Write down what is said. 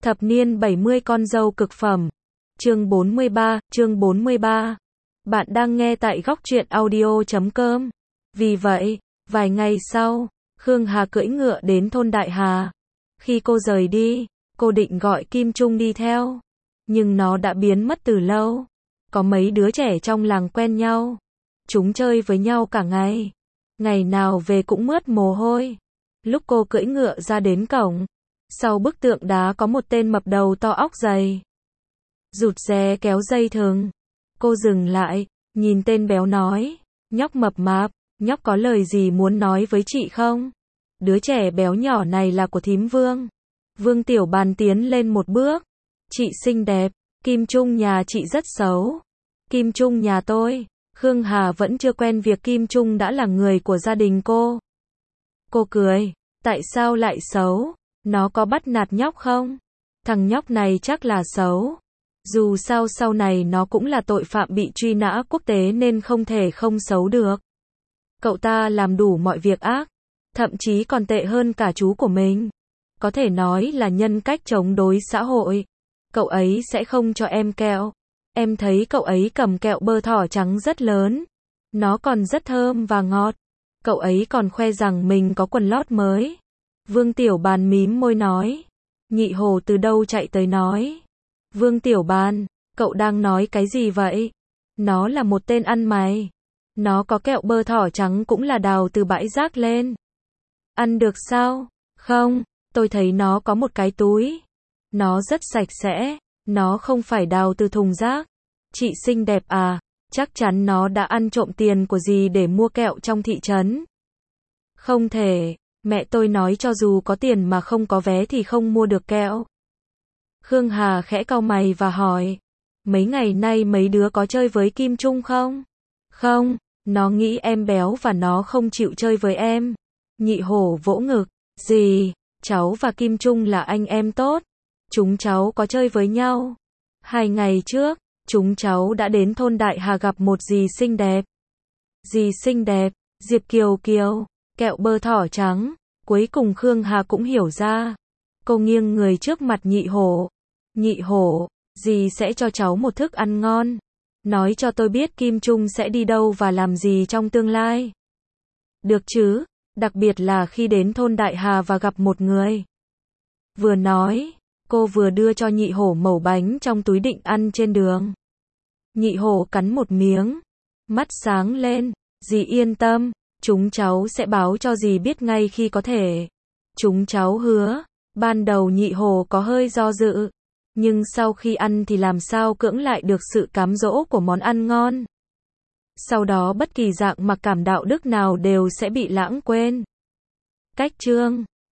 Thập niên 70 con dâu cực phẩm. Chương 43. Bạn đang nghe tại góc truyện audio.com. Vì vậy, vài ngày sau, Khương Hà cưỡi ngựa đến thôn Đại Hà. Khi cô rời đi, cô định gọi Kim Trung đi theo. Nhưng nó đã biến mất từ lâu. Có mấy đứa trẻ trong làng quen nhau. Chúng chơi với nhau cả ngày. Ngày nào về cũng mướt mồ hôi. Lúc cô cưỡi ngựa ra đến cổng, sau bức tượng đá có một tên mập đầu to óc dày. Rụt rè kéo dây thừng. Cô dừng lại, nhìn tên béo nói, nhóc mập mạp, nhóc có lời gì muốn nói với chị không? Đứa trẻ béo nhỏ này là của thím Vương. Vương Tiểu Bàn tiến lên một bước. Chị xinh đẹp, Kim Trung nhà chị rất xấu. Kim Trung nhà tôi, Khương Hà vẫn chưa quen việc Kim Trung đã là người của gia đình cô. Cô cười, tại sao lại xấu? Nó có bắt nạt nhóc không? Thằng nhóc này chắc là xấu. Dù sao sau này nó cũng là tội phạm bị truy nã quốc tế nên không thể không xấu được. Cậu ta làm đủ mọi việc ác, thậm chí còn tệ hơn cả chú của mình. Có thể nói là nhân cách chống đối xã hội. Cậu ấy sẽ không cho em kẹo. Em thấy cậu ấy cầm kẹo bơ thỏ trắng rất lớn. Nó còn rất thơm và ngọt. Cậu ấy còn khoe rằng mình có quần lót mới. Vương Tiểu Bàn mím môi nói. Nhị Hổ từ đâu chạy tới nói. Vương Tiểu Bàn, cậu đang nói cái gì vậy? Nó là một tên ăn mày. Nó có kẹo bơ thỏ trắng cũng là đào từ bãi rác lên. Ăn được sao? Không, tôi thấy nó có một cái túi. Nó rất sạch sẽ. Nó không phải đào từ thùng rác. Chị xinh đẹp à? Chắc chắn nó đã ăn trộm tiền của dì để mua kẹo trong thị trấn. Không thể. Mẹ tôi nói cho dù có tiền mà không có vé thì không mua được kẹo. Khương Hà khẽ cau mày và hỏi. Mấy ngày nay mấy đứa có chơi với Kim Trung không? Không, nó nghĩ em béo và nó không chịu chơi với em. Nhị Hổ vỗ ngực. Dì, cháu và Kim Trung là anh em tốt. Chúng cháu có chơi với nhau. 2 ngày trước, chúng cháu đã đến thôn Đại Hà gặp một dì xinh đẹp. Dì xinh đẹp, Diệp Kiều Kiều, kẹo bơ thỏ trắng. Cuối cùng Khương Hà cũng hiểu ra. Cô nghiêng người trước mặt Nhị Hổ. Nhị Hổ, dì sẽ cho cháu một thức ăn ngon. Nói cho tôi biết Kim Trung sẽ đi đâu và làm gì trong tương lai. Được chứ, đặc biệt là khi đến thôn Đại Hà và gặp một người. Vừa nói, cô vừa đưa cho Nhị Hổ mẩu bánh trong túi định ăn trên đường. Nhị Hổ cắn một miếng, mắt sáng lên, dì yên tâm, chúng cháu sẽ báo cho dì biết ngay khi có thể. Chúng cháu hứa. Ban đầu Nhị Hổ có hơi do dự, nhưng sau khi ăn thì làm sao cưỡng lại được sự cám dỗ của món ăn ngon. Sau đó bất kỳ dạng mặc cảm đạo đức nào đều sẽ bị lãng quên. Cách chương